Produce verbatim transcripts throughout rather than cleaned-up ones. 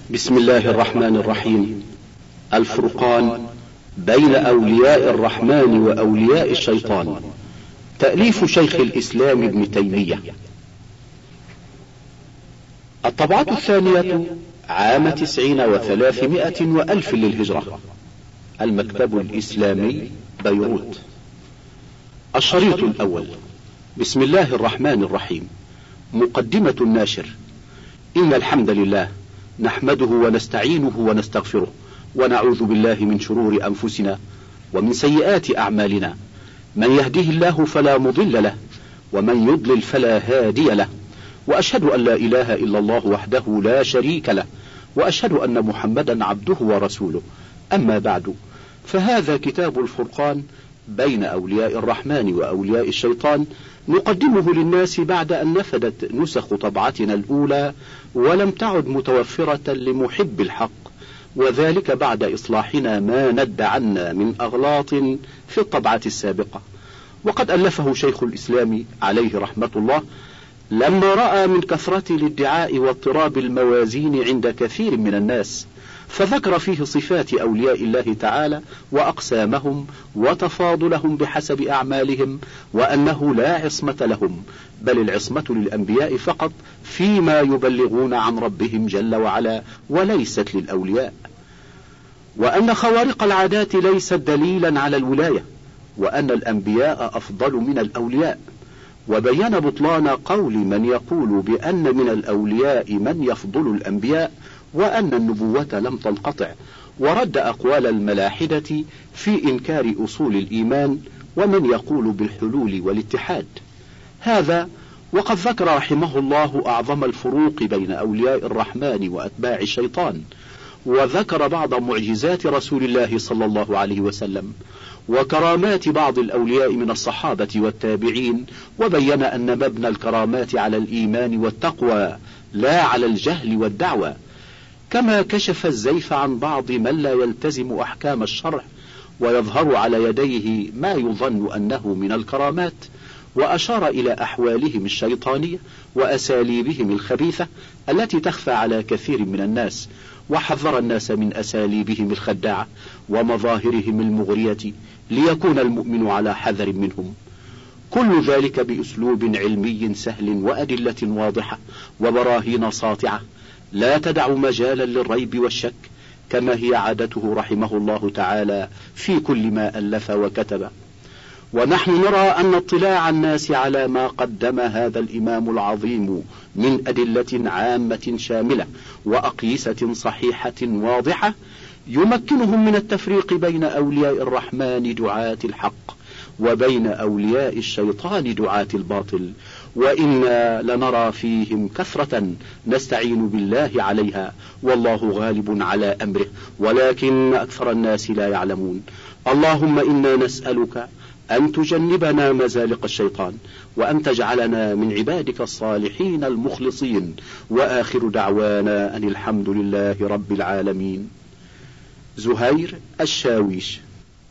بسم الله الرحمن الرحيم. الفرقان بين أولياء الرحمن وأولياء الشيطان، تأليف شيخ الإسلام ابن تيمية. الطبعة الثانية عام تسعين وثلاثمائة وألف للهجرة، المكتب الإسلامي بيروت. الشريط الأول. بسم الله الرحمن الرحيم. مقدمة الناشر. إن الحمد لله نحمده ونستعينه ونستغفره، ونعوذ بالله من شرور أنفسنا ومن سيئات أعمالنا، من يهده الله فلا مضل له، ومن يضلل فلا هادي له، وأشهد أن لا إله إلا الله وحده لا شريك له، وأشهد أن محمدا عبده ورسوله. أما بعد، فهذا كتاب الفرقان بين أولياء الرحمن وأولياء الشيطان، نقدمه للناس بعد أن نفدت نسخ طبعتنا الأولى ولم تعد متوفرة لمحب الحق، وذلك بعد إصلاحنا ما ند عنا من أغلاط في الطبعة السابقة. وقد ألفه شيخ الإسلام عليه رحمة الله لما رأى من كثرة الادعاء واضطراب الموازين عند كثير من الناس، فذكر فيه صفات أولياء الله تعالى وأقسامهم وتفاضلهم بحسب أعمالهم، وأنه لا عصمة لهم، بل العصمة للأنبياء فقط فيما يبلغون عن ربهم جل وعلا، وليست للأولياء، وأن خوارق العادات ليست دليلا على الولاية، وأن الأنبياء أفضل من الأولياء. وبين بطلان قول من يقول بأن من الأولياء من يفضل الأنبياء، وأن النبوة لم تنقطع، ورد أقوال الملاحدة في إنكار أصول الإيمان ومن يقول بالحلول والاتحاد. هذا وقد ذكر رحمه الله أعظم الفروق بين أولياء الرحمن وأتباع الشيطان، وذكر بعض معجزات رسول الله صلى الله عليه وسلم وكرامات بعض الأولياء من الصحابة والتابعين، وبين أن مبنى الكرامات على الإيمان والتقوى لا على الجهل والدعوى، كما كشف الزيف عن بعض من لا يلتزم أحكام الشرع ويظهر على يديه ما يظن أنه من الكرامات، وأشار إلى أحوالهم الشيطانية وأساليبهم الخبيثة التي تخفى على كثير من الناس، وحذر الناس من أساليبهم الخداعة ومظاهرهم المغرية ليكون المؤمن على حذر منهم. كل ذلك بأسلوب علمي سهل وأدلة واضحة وبراهين ساطعة لا تدع مجالا للريب والشك، كما هي عادته رحمه الله تعالى في كل ما ألف وكتب. ونحن نرى أن اطلاع الناس على ما قدم هذا الإمام العظيم من أدلة عامة شاملة وأقيسة صحيحة واضحة يمكنهم من التفريق بين أولياء الرحمن دعاة الحق وبين أولياء الشيطان دعاة الباطل، وإنا لنرى فيهم كثرة نستعين بالله عليها، والله غالب على أمره، ولكن أكثر الناس لا يعلمون. اللهم إنا نسألك أن تجنبنا مزالق الشيطان، وأن تجعلنا من عبادك الصالحين المخلصين، وآخر دعوانا أن الحمد لله رب العالمين. زهير الشاويش.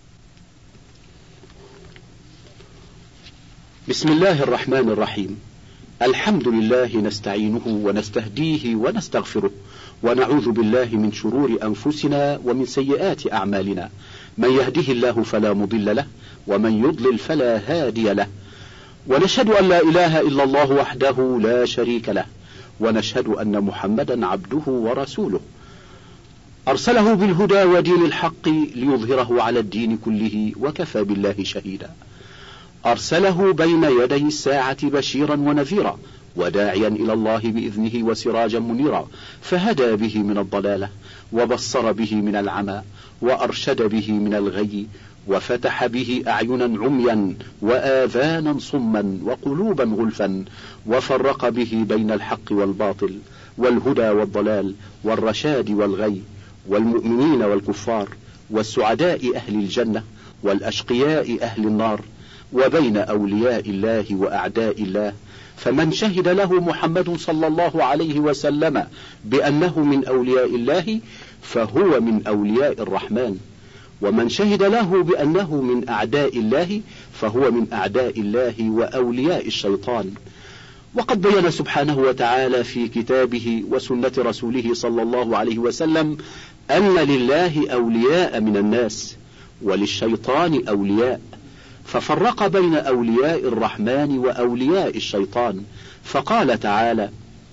بسم الله الرحمن الرحيم. الحمد لله نستعينه ونستهديه ونستغفره، ونعوذ بالله من شرور أنفسنا ومن سيئات أعمالنا، من يهده الله فلا مضل له، ومن يضلل فلا هادي له، ونشهد أن لا إله إلا الله وحده لا شريك له، ونشهد أن محمدا عبده ورسوله، أرسله بالهدى ودين الحق ليظهره على الدين كله، وكفى بالله شهيدا. أرسله بين يدي الساعة بشيرا ونذيرا، وداعيا إلى الله بإذنه وسراجا منيرا، فهدى به من الضلالة، وبصر به من العمى، وأرشد به من الغي، وفتح به أعينا عميا وآذانا صما وقلوبا غلفا، وفرق به بين الحق والباطل والهدى والضلال والرشاد والغي، والمؤمنين والكفار، والسعداء أهل الجنة والأشقياء أهل النار، وبين أولياء الله وأعداء الله. فمن شهد له محمد صلى الله عليه وسلم بأنه من أولياء الله فهو من أولياء الرحمن، ومن شهد له بأنه من أعداء الله فهو من أعداء الله وأولياء الشيطان. وقد بين سبحانه وتعالى في كتابه وسنة رسوله صلى الله عليه وسلم أن لله أولياء من الناس وللشيطان أولياء، ففرق بين أولياء الرحمن وأولياء الشيطان، فقال تعالى: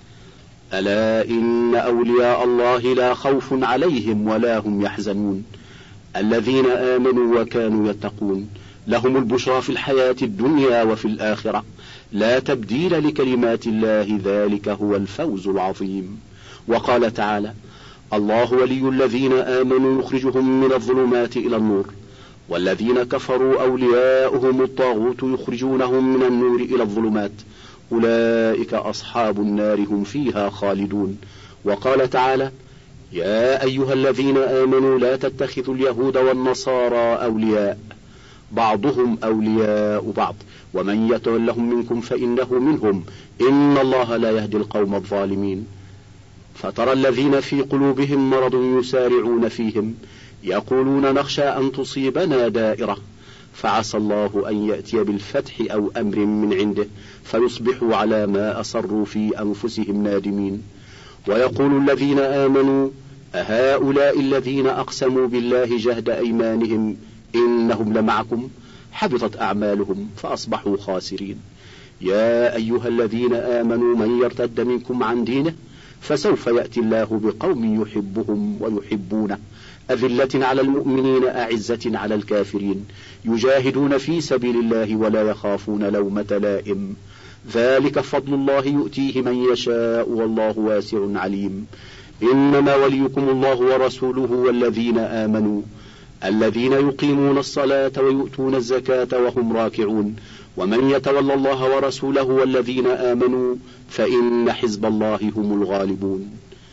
ألا إن أولياء الله لا خوف عليهم ولا هم يحزنون الذين آمنوا وكانوا يتقون لهم البشرى في الحياة الدنيا وفي الآخرة لا تبديل لكلمات الله ذلك هو الفوز العظيم. وقال تعالى: الله ولي الذين آمنوا يخرجهم من الظلمات إلى النور والذين كفروا أولياؤهم الطاغوت يخرجونهم من النور إلى الظلمات أولئك أصحاب النار هم فيها خالدون. وقال تعالى: يا أيها الذين آمنوا لا تتخذوا اليهود والنصارى أولياء بعضهم أولياء بعض ومن يتولهم منكم فإنه منهم إن الله لا يهدي القوم الظالمين. فترى الذين في قلوبهم مرض يسارعون فيهم يقولون نخشى أن تصيبنا دائرة فعسى الله أن يأتي بالفتح أو أمر من عنده فيصبحوا على ما أصروا في أنفسهم نادمين. ويقول الذين آمنوا أهؤلاء الذين أقسموا بالله جهد أيمانهم إنهم لمعكم حبطت أعمالهم فأصبحوا خاسرين. يا أيها الذين آمنوا من يرتد منكم عن دينه فسوف يأتي الله بقوم يحبهم ويحبونه أذلة على المؤمنين أعزة على الكافرين يجاهدون في سبيل الله ولا يخافون لومة لائم ذلك فضل الله يؤتيه من يشاء والله واسع عليم. إنما وليكم الله ورسوله والذين آمنوا الذين يقيمون الصلاة ويؤتون الزكاة وهم راكعون ومن يتولى الله ورسوله والذين آمنوا فإن حزب الله هم الغالبون.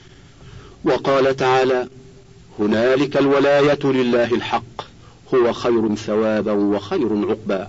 وقال تعالى: هنالك الولاية لله الحق هو خير ثوابا وخير عقبا.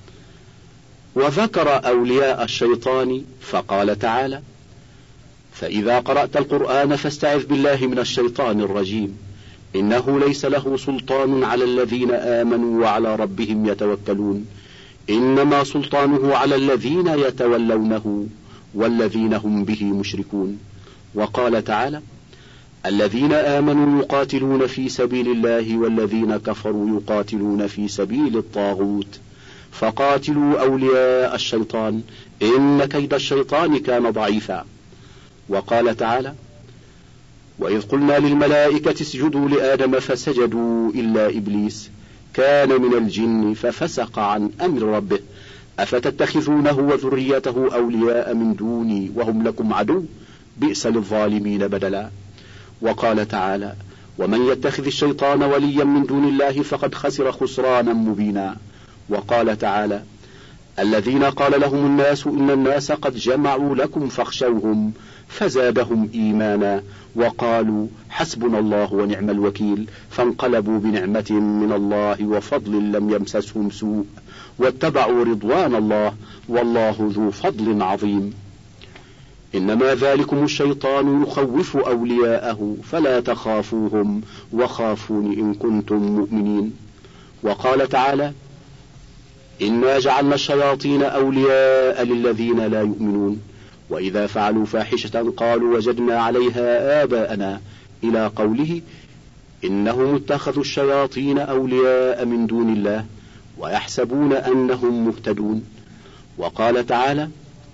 وذكر أولياء الشيطان فقال تعالى: فإذا قرأت القرآن فاستعذ بالله من الشيطان الرجيم إنه ليس له سلطان على الذين آمنوا وعلى ربهم يتوكلون إنما سلطانه على الذين يتولونه والذين هم به مشركون. وقال تعالى: الذين آمنوا يقاتلون في سبيل الله والذين كفروا يقاتلون في سبيل الطاغوت فقاتلوا أولياء الشيطان إن كيد الشيطان كان ضعيفا. وقال تعالى: وإذ قلنا للملائكة اسجدوا لآدم فسجدوا إلا إبليس كان من الجن ففسق عن أمر ربه أفتتخذونه وذريته أولياء من دوني وهم لكم عدو بئس للظالمين بدلا. وقال تعالى: ومن يتخذ الشيطان وليا من دون الله فقد خسر خسرانا مبينا. وقال تعالى: الذين قال لهم الناس إن الناس قد جمعوا لكم فاخشوهم فزادهم إيمانا وقالوا حسبنا الله ونعم الوكيل فانقلبوا بنعمة من الله وفضل لم يمسسهم سوء واتبعوا رضوان الله والله ذو فضل عظيم. إنما ذلكم الشيطان يخوف أولياءه فلا تخافوهم وخافون إن كنتم مؤمنين. وقال تعالى: إنا جعلنا الشياطين أولياء للذين لا يؤمنون وإذا فعلوا فاحشة قالوا وجدنا عليها آباءنا إلى قوله إنهم اتخذوا الشياطين أولياء من دون الله ويحسبون أنهم مهتدون. وقال تعالى: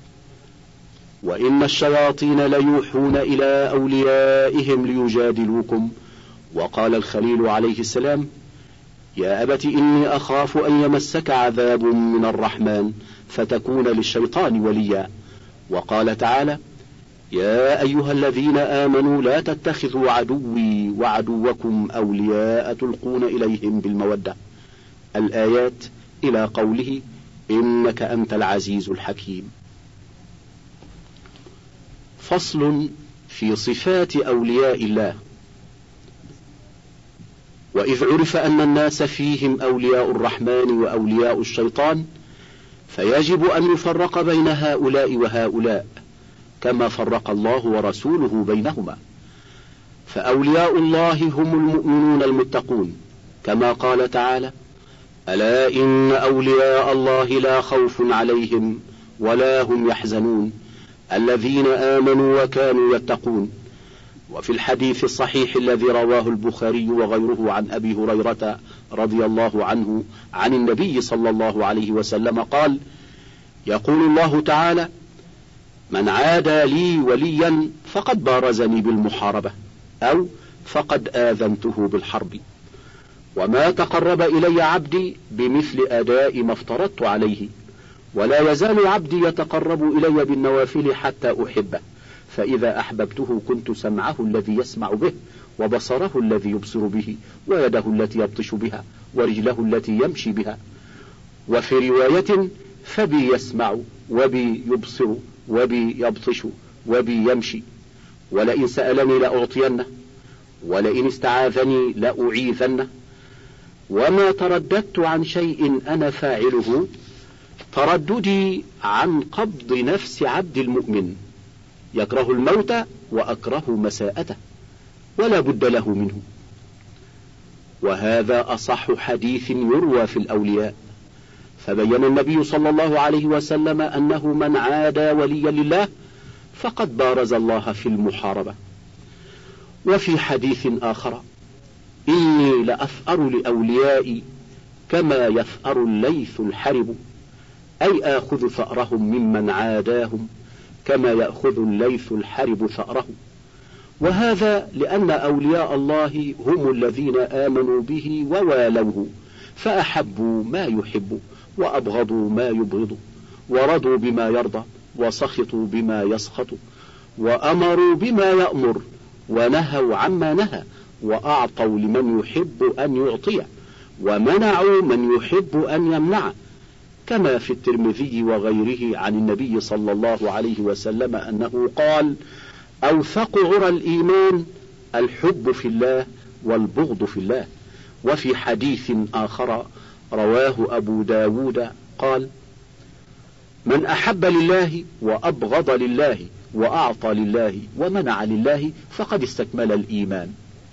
وإن الشياطين ليوحون إلى أوليائهم ليجادلوكم. وقال الخليل عليه السلام: يا أبت إني أخاف أن يمسك عذاب من الرحمن فتكون للشيطان وليا. وقال تعالى: يا أيها الذين آمنوا لا تتخذوا عدوي وعدوكم أولياء تلقون إليهم بالمودة. الآيات إلى قوله إنك أنت العزيز الحكيم. فصل في صفات أولياء الله. وإذ عرف أن الناس فيهم أولياء الرحمن وأولياء الشيطان فيجب أن يفرق بين هؤلاء وهؤلاء كما فرق الله ورسوله بينهما. فأولياء الله هم المؤمنون المتقون كما قال تعالى: ألا إن أولياء الله لا خوف عليهم ولا هم يحزنون الذين آمنوا وكانوا يتقون. وفي الحديث الصحيح الذي رواه البخاري وغيره عن أبي هريرة رضي الله عنه عن النبي صلى الله عليه وسلم قال: يقول الله تعالى: من عادى لي وليا فقد بارزني بالمحاربة، أو فقد آذنته بالحرب، وما تقرب إلي عبدي بمثل أداء ما افترضت عليه، ولا يزال عبدي يتقرب إلي بالنوافل حتى أحبه، فإذا أحببته كنت سمعه الذي يسمع به، وبصره الذي يبصر به، ويده التي يبطش بها، ورجله التي يمشي بها. وفي رواية: فبي يسمع وبي يبصر وبي يبطش وبي يمشي، ولئن سألني لأعطينه، ولئن استعاذني لأعيذنه. وما ترددت عن شيء أنا فاعله ترددي عن قبض نفس عبد المؤمن، يكره الموت وأكره مساءته، ولا بد له منه. وهذا أصح حديث يروى في الأولياء. فبين النبي صلى الله عليه وسلم أنه من عادى وليا لله فقد بارز الله في المحاربة. وفي حديث آخر: إني لأثأر لأوليائي كما يثأر الليث الحرب، أي آخذ ثأرهم ممن عاداهم كما يأخذ الليث الحرب ثأره. وهذا لأن أولياء الله هم الذين آمنوا به ووالوه، فأحبوا ما يحب وأبغضوا ما يبغض، ورضوا بما يرضى وسخطوا بما يسخط، وأمروا بما يأمر ونهوا عما نهى، وأعطوا لمن يحب أن يعطي، ومنعوا من يحب أن يمنع، كما في الترمذي وغيره عن النبي صلى الله عليه وسلم أنه قال: أوثق عرى الإيمان الحب في الله والبغض في الله. وفي حديث آخر رواه أبو داود قال: من أحب لله وأبغض لله وأعطى لله ومنع لله فقد استكمل الإيمان.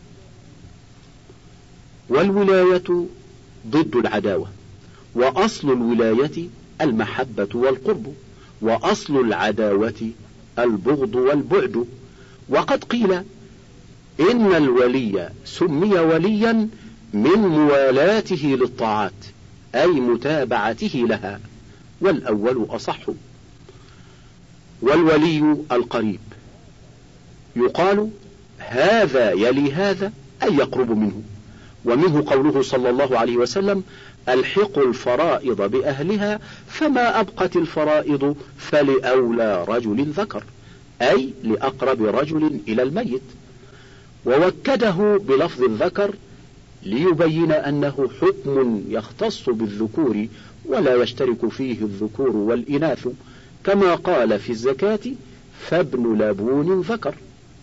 والولاية ضد العداوة، وأصل الولاية المحبة والقرب، وأصل العداوة البغض والبعد. وقد قيل إن الولي سمي وليا من موالاته للطاعات، أي متابعته لها، والأول أصح. والولي القريب يقال هذا يلي هذا، أي يقرب منه. ومنه قوله صلى الله عليه وسلم: ألحقوا الفرائض بأهلها، فما أبقت الفرائض فلأولى رجل ذكر، أي لأقرب رجل إلى الميت. ووكده بلفظ الذكر ليبين أنه حكم يختص بالذكور ولا يشترك فيه الذكور والإناث، كما قال في الزكاة: فابن لبون ذكر.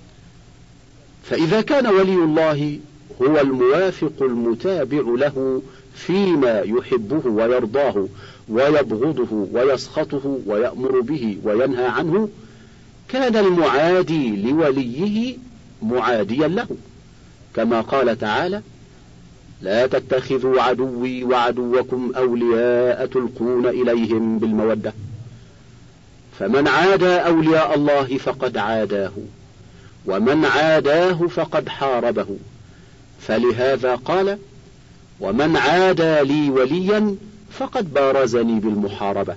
فإذا كان ولي الله هو الموافق المتابع له فيما يحبه ويرضاه ويبغضه ويسخطه ويأمر به وينهى عنه، كان المعادي لوليه معاديا له، كما قال تعالى: لا تتخذوا عدوي وعدوكم أولياء تلقون إليهم بالمودة. فمن عادى أولياء الله فقد عاداه، ومن عاداه فقد حاربه. فلهذا قال: ومن عادى لي وليا فقد بارزني بالمحاربة.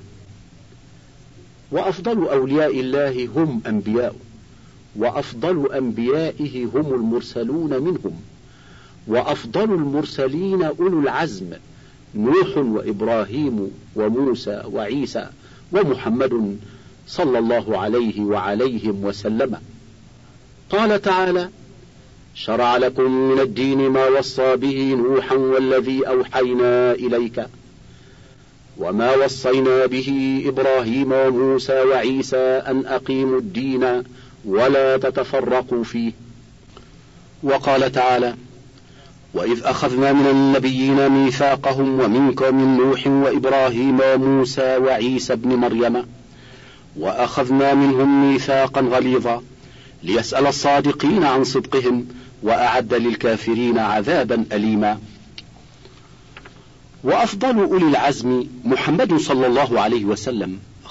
وأفضل أولياء الله هم أنبياء، وأفضل أنبيائه هم المرسلون منهم، وأفضل المرسلين أولو العزم: نوح وإبراهيم وموسى وعيسى ومحمد صلى الله عليه وعليهم وسلم. قال تعالى: شرع لكم من الدين ما وصى به نوحا والذي أوحينا إليك وما وصينا به إبراهيم وموسى وعيسى أن أقيموا الدين ولا تتفرقوا فيه. وقال تعالى: وإذ أخذنا من النبيين ميثاقهم ومنك ومن نوح وإبراهيم وموسى وعيسى ابن مريم وأخذنا منهم ميثاقا غليظا ليسأل الصادقين عن صدقهم وأعد للكافرين عذابا أليما. وأفضل أولي العزم محمد صلى الله عليه وسلم،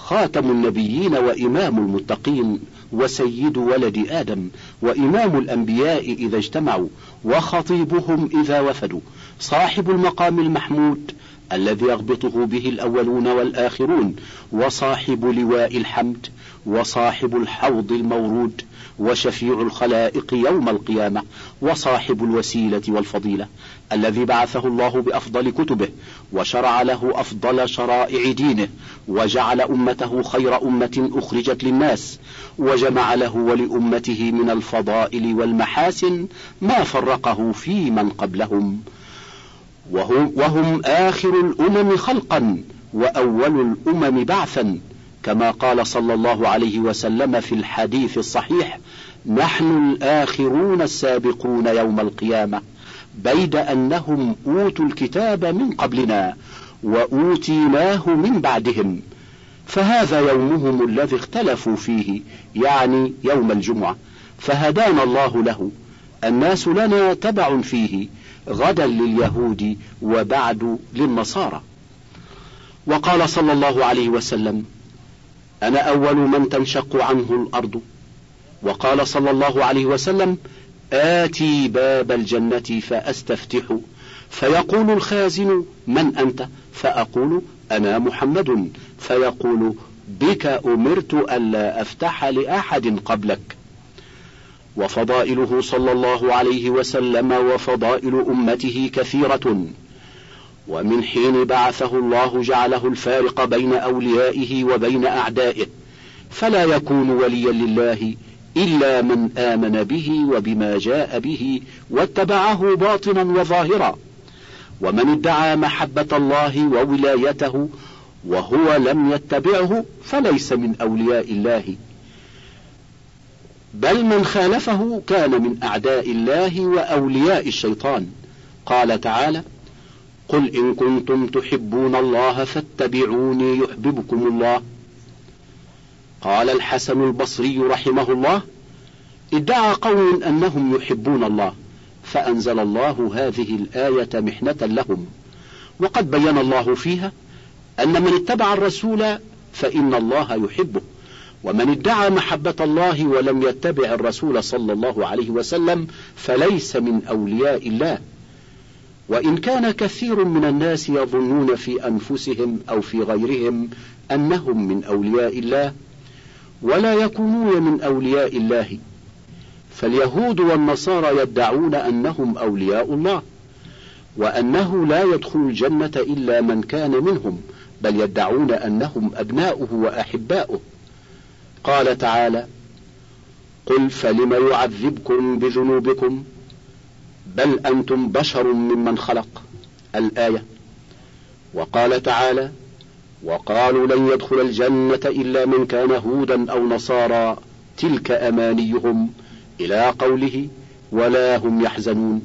خاتم النبيين وإمام المتقين وسيد ولد آدم وإمام الأنبياء إذا اجتمعوا وخطيبهم إذا وفدوا، صاحب المقام المحمود الذي يغبطه به الأولون والآخرون، وصاحب لواء الحمد، وصاحب الحوض المورود، وشفيع الخلائق يوم القيامة، وصاحب الوسيلة والفضيلة، الذي بعثه الله بأفضل كتبه وشرع له أفضل شرائع دينه، وجعل أمته خير أمة أخرجت للناس، وجمع له ولأمته من الفضائل والمحاسن ما فرقه في من قبلهم، وهم, وهم آخر الأمم خلقا وأول الأمم بعثا، كما قال صلى الله عليه وسلم في الحديث الصحيح: نحن الآخرون السابقون يوم القيامة، بيد أنهم أوتوا الكتاب من قبلنا وأوتيناه من بعدهم، فهذا يومهم الذي اختلفوا فيه، يعني يوم الجمعة، فهدانا الله له، الناس لنا تبع فيه، غدا لليهود وبعد للنصارى. وقال صلى الله عليه وسلم: أنا أول من تنشق عنه الأرض. وقال صلى الله عليه وسلم: آتي باب الجنة فأستفتح، فيقول الخازن: من أنت؟ فأقول: أنا محمد، فيقول: بك أمرت ألا أفتح لأحد قبلك. وفضائله صلى الله عليه وسلم وفضائل أمته كثيرة، ومن حين بعثه الله جعله الفارق بين أوليائه وبين أعدائه، فلا يكون وليا لله إلا من آمن به وبما جاء به واتبعه باطنا وظاهرا، ومن ادعى محبة الله وولايته وهو لم يتبعه فليس من أولياء الله، بل من خالفه كان من أعداء الله وأولياء الشيطان. قال تعالى: قل إن كنتم تحبون الله فاتبعوني يحببكم الله. قال الحسن البصري رحمه الله: ادعى قوم أنهم يحبون الله، فأنزل الله هذه الآية محنة لهم، وقد بين الله فيها أن من اتبع الرسول فإن الله يحبه، ومن ادعى محبة الله ولم يتبع الرسول صلى الله عليه وسلم فليس من أولياء الله. وإن كان كثير من الناس يظنون في أنفسهم أو في غيرهم أنهم من أولياء الله ولا يكونون من أولياء الله، فاليهود والنصارى يدعون أنهم أولياء الله، وأنه لا يدخل الجنة إلا من كان منهم، بل يدعون أنهم أبناؤه وأحباؤه. قال تعالى: قل فلم يعذبكم بذنوبكم بل أنتم بشر ممن خلق، الآية. وقال تعالى: وقالوا لن يدخل الجنة إلا من كان هودا أو نصارى تلك أمانيهم، إلى قوله: ولا هم يحزنون.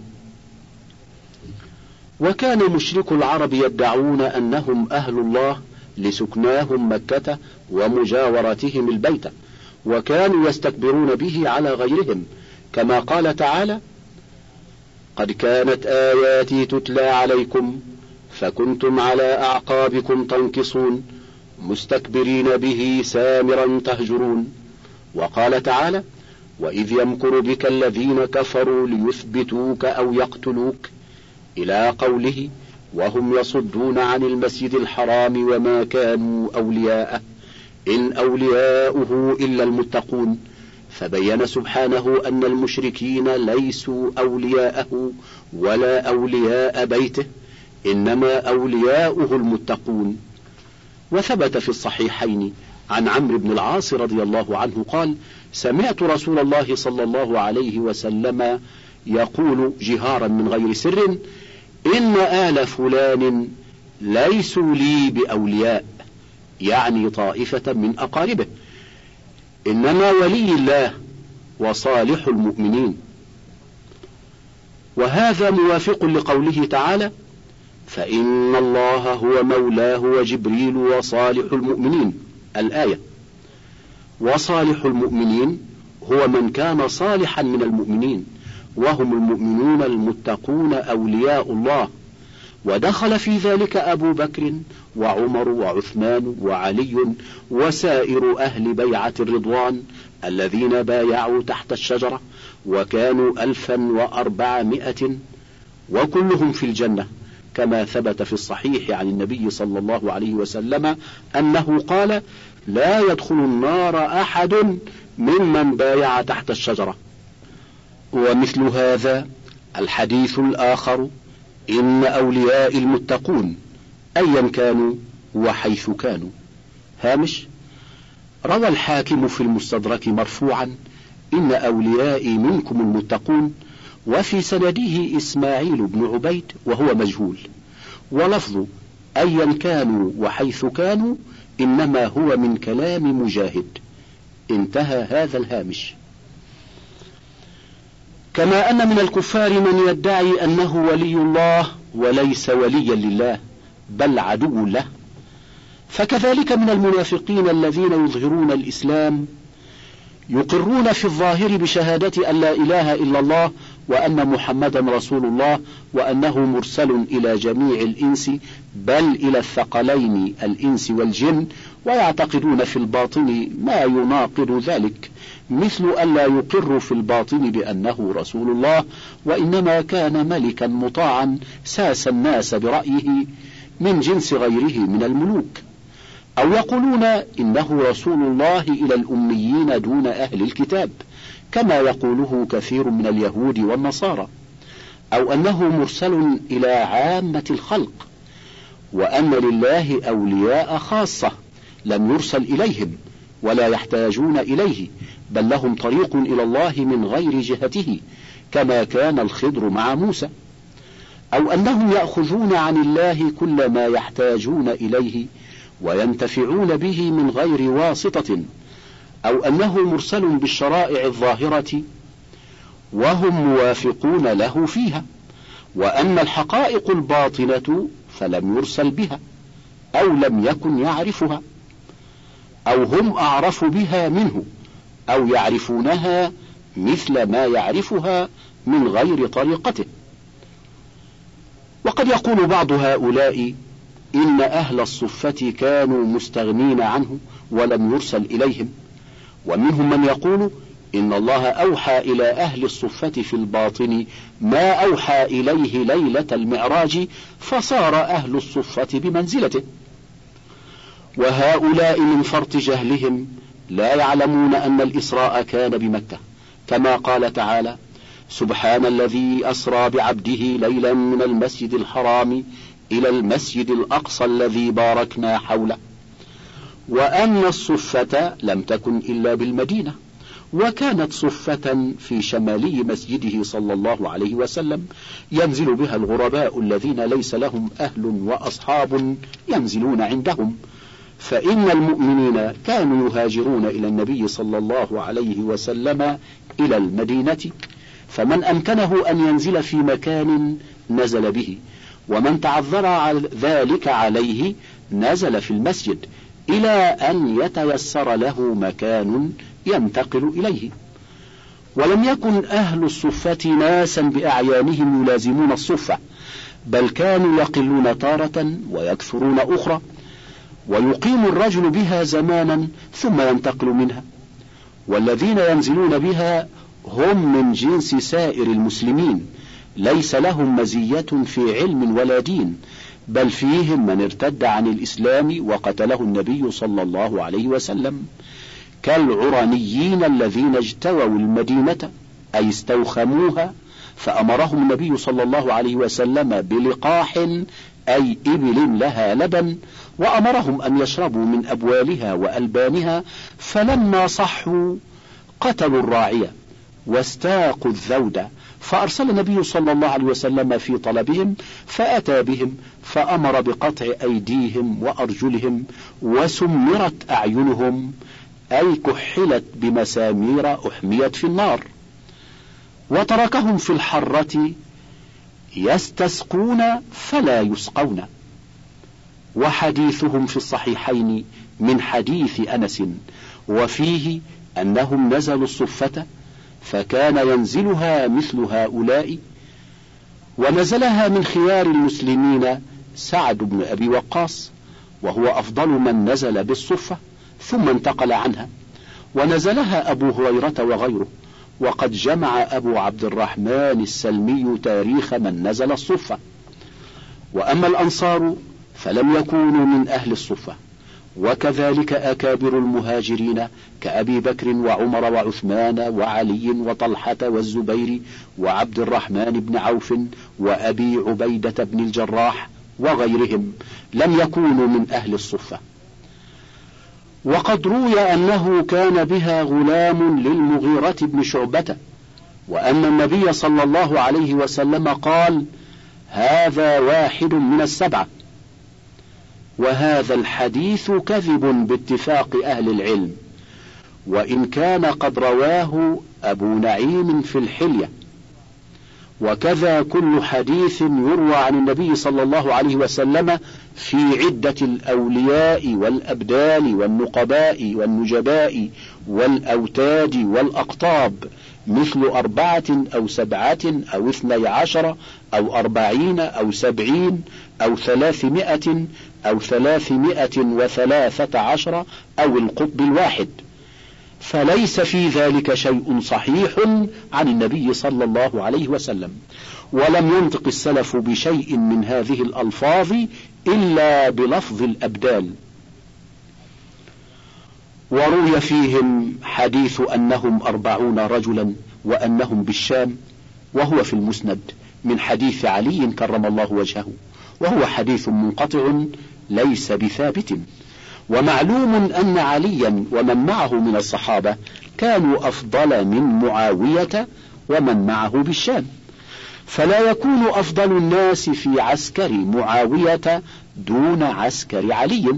وكان مشرك العرب يدعون أنهم أهل الله لسكناهم مكة ومجاورتهم البيت، وكانوا يستكبرون به على غيرهم، كما قال تعالى: قد كانت آياتي تتلى عليكم فكنتم على أعقابكم تنكصون مستكبرين به سامرا تهجرون. وقال تعالى: وإذ يمكر بك الذين كفروا ليثبتوك أو يقتلوك، إلى قوله: وهم يصدون عن المسجد الحرام وما كانوا أولياءه إن أولياؤه إلا المتقون. فبين سبحانه أن المشركين ليسوا أولياءه ولا أولياء بيته، إنما أولياؤه المتقون. وثبت في الصحيحين عن عمرو بن العاص رضي الله عنه قال: سمعت رسول الله صلى الله عليه وسلم يقول جهارا من غير سر: إن آل فلان ليسوا لي بأولياء، يعني طائفة من أقاربه، إنما ولي الله وصالح المؤمنين. وهذا موافق لقوله تعالى: فإن الله هو مولاه وجبريل وصالح المؤمنين، الآية. وصالح المؤمنين هو من كان صالحا من المؤمنين، وهم المؤمنون المتقون أولياء الله. ودخل في ذلك أبو بكر وعمر وعثمان وعلي وسائر أهل بيعة الرضوان الذين بايعوا تحت الشجرة، وكانوا ألفا وأربعمائة، وكلهم في الجنة، كما ثبت في الصحيح عن النبي صلى الله عليه وسلم أنه قال: لا يدخل النار أحد ممن بايع تحت الشجرة. ومثل هذا الحديث الآخر: إن أولياء المتقون أيا كانوا وحيث كانوا. هامش: روى الحاكم في المستدرك مرفوعا: إن أوليائي منكم المتقون، وفي سنده إسماعيل بن عبيد وهو مجهول، ولفظ أيا كانوا وحيث كانوا إنما هو من كلام مجاهد. انتهى هذا الهامش. كما أن من الكفار من يدعي أنه ولي الله وليس وليا لله بل عدو له، فكذلك من المنافقين الذين يظهرون الإسلام يقرون في الظاهر بشهادة أن لا إله إلا الله وأن محمدا رسول الله وأنه مرسل إلى جميع الإنس بل إلى الثقلين الإنس والجن، ويعتقدون في الباطن ما يناقض ذلك، مثل أن لا يقر في الباطن بأنه رسول الله وإنما كان ملكا مطاعا ساس الناس برأيه من جنس غيره من الملوك، أو يقولون إنه رسول الله إلى الأميين دون أهل الكتاب كما يقوله كثير من اليهود والنصارى، أو أنه مرسل إلى عامة الخلق، وأن لله أولياء خاصة لم يرسل إليهم ولا يحتاجون إليه بل لهم طريق إلى الله من غير جهته كما كان الخضر مع موسى، أو أنهم يأخذون عن الله كل ما يحتاجون إليه وينتفعون به من غير واسطة، أو أنه مرسل بالشرائع الظاهرة وهم موافقون له فيها، وأما الحقائق الباطنة فلم يرسل بها أو لم يكن يعرفها، أو هم أعرف بها منه أو يعرفونها مثل ما يعرفها من غير طريقته. وقد يقول بعض هؤلاء إن أهل الصفة كانوا مستغنين عنه ولم يرسل إليهم، ومنهم من يقول إن الله أوحى إلى أهل الصفة في الباطن ما أوحى إليه ليلة المعراج فصار أهل الصفة بمنزلته. وهؤلاء من فرط جهلهم لا يعلمون أن الإسراء كان بمكة، كما قال تعالى: سبحان الذي أسرى بعبده ليلا من المسجد الحرام إلى المسجد الأقصى الذي باركنا حوله، وأن الصفة لم تكن إلا بالمدينة، وكانت صفة في شمالي مسجده صلى الله عليه وسلم ينزل بها الغرباء الذين ليس لهم أهل وأصحاب ينزلون عندهم، فإن المؤمنين كانوا يهاجرون إلى النبي صلى الله عليه وسلم إلى المدينة، فمن أمكنه أن ينزل في مكان نزل به، ومن تعذر ذلك عليه نزل في المسجد إلى أن يتيسر له مكان ينتقل إليه. ولم يكن أهل الصفة ناسا بأعيانهم يلازمون الصفة، بل كانوا يقلون تارة ويكثرون أخرى، ويقيم الرجل بها زمانا ثم ينتقل منها، والذين ينزلون بها هم من جنس سائر المسلمين، ليس لهم مزية في علم ولا دين، بل فيهم من ارتد عن الإسلام وقتله النبي صلى الله عليه وسلم، كالعرانيين الذين اجتووا المدينة أي استوخموها، فأمرهم النبي صلى الله عليه وسلم بلقاح أي إبل لها لبن، وأمرهم أن يشربوا من أبوالها وألبانها، فلما صحوا قتلوا الراعية واستاقوا الذود، فأرسل النبي صلى الله عليه وسلم في طلبهم فأتى بهم فأمر بقطع أيديهم وأرجلهم وسمرت أعينهم أي كحلت بمسامير أحميت في النار، وتركهم في الحرة يستسقون فلا يسقون. وحديثهم في الصحيحين من حديث أنس وفيه أنهم نزلوا الصفة فكان ينزلها مثل هؤلاء، ونزلها من خيار المسلمين سعد بن أبي وقاص، وهو أفضل من نزل بالصفة ثم انتقل عنها، ونزلها أبو هريرة وغيره. وقد جمع أبو عبد الرحمن السلمي تاريخ من نزل الصفة. وأما الأنصار فلم يكونوا من أهل الصفة، وكذلك أكابر المهاجرين كأبي بكر وعمر وعثمان وعلي وطلحة والزبير وعبد الرحمن بن عوف وأبي عبيدة بن الجراح وغيرهم لم يكونوا من أهل الصفة. وقد روي أنه كان بها غلام للمغيرة بن شعبة، وأن النبي صلى الله عليه وسلم قال: هذا واحد من السبعة. وهذا الحديث كذب باتفاق أهل العلم، وإن كان قد رواه أبو نعيم في الحلية. وكذا كل حديث يروى عن النبي صلى الله عليه وسلم في عدة الأولياء والأبدال والنقباء والنجباء والأوتاد والأقطاب، مثل أربعة أو سبعة أو اثني عشر أو أربعين أو سبعين أو ثلاثمائة أو ثلاثمائة وثلاثة عشر أو القطب الواحد، فليس في ذلك شيء صحيح عن النبي صلى الله عليه وسلم، ولم ينطق السلف بشيء من هذه الألفاظ إلا بلفظ الأبدال. وروي فيهم حديث أنهم أربعون رجلا وأنهم بالشام، وهو في المسند من حديث علي كرم الله وجهه، وهو حديث منقطع ليس بثابت. ومعلوم أن عليا ومن معه من الصحابة كانوا أفضل من معاوية ومن معه بالشام، فلا يكون أفضل الناس في عسكر معاوية دون عسكر علي.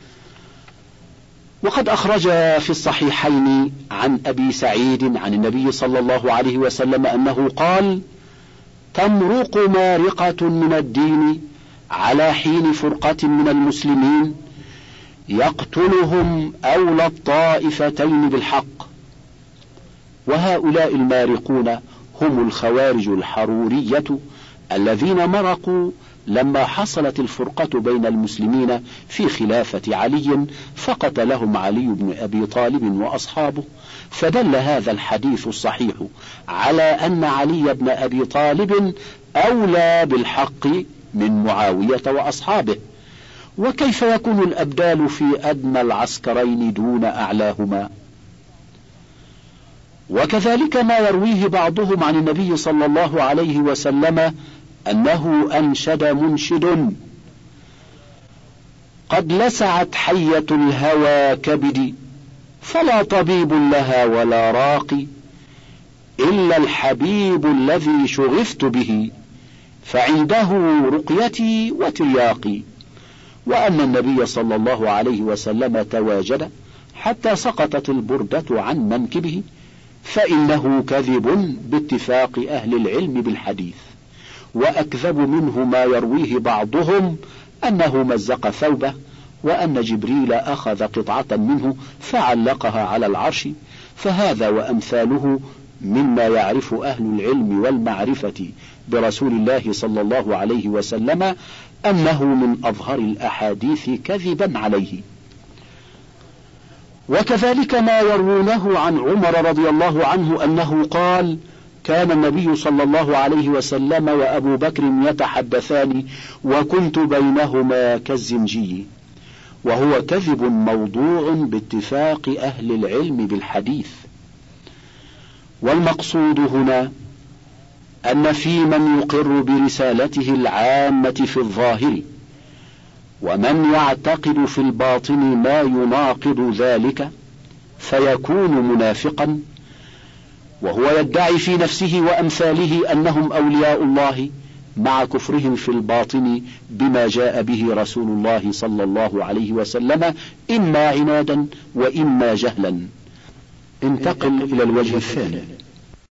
وقد أخرج في الصحيحين عن أبي سعيد عن النبي صلى الله عليه وسلم أنه قال: تمرق مارقة من الدين على حين فرقة من المسلمين يقتلهم أولى الطائفتين بالحق. وهؤلاء المارقون هم الخوارج الحرورية الذين مرقوا لما حصلت الفرقة بين المسلمين في خلافة علي، فقتلهم علي بن أبي طالب وأصحابه. فدل هذا الحديث الصحيح على أن علي بن أبي طالب أولى بالحق من معاوية وأصحابه. وكيف يكون الأبدال في أدنى العسكرين دون أعلاهما؟ وكذلك ما يرويه بعضهم عن النبي صلى الله عليه وسلم أنه أنشد منشد: قد لسعت حية الهوى كبدي، فلا طبيب لها ولا راقي، إلا الحبيب الذي شغفت به، فعنده رقيتي وترياقي. وأن النبي صلى الله عليه وسلم تواجد حتى سقطت البردة عن منكبه، فإنه كذب باتفاق أهل العلم بالحديث. وأكذب منه ما يرويه بعضهم أنه مزق ثوبه، وأن جبريل أخذ قطعة منه فعلقها على العرش. فهذا وأمثاله مما يعرف أهل العلم والمعرفة برسول الله صلى الله عليه وسلم أنه من أظهر الأحاديث كذبا عليه. وكذلك ما يروونه عن عمر رضي الله عنه أنه قال: كان النبي صلى الله عليه وسلم وأبو بكر يتحدثان وكنت بينهما كالزنجي، وهو كذب موضوع باتفاق أهل العلم بالحديث. والمقصود هنا أن في من يقر برسالته العامة في الظاهر، ومن يعتقد في الباطن ما يناقض ذلك، فيكون منافقا، وهو يدعي في نفسه وأمثاله أنهم أولياء الله، مع كفرهم في الباطن بما جاء به رسول الله صلى الله عليه وسلم، إما عنادا وإما جهلا. انتقل إلى الوجه الثاني.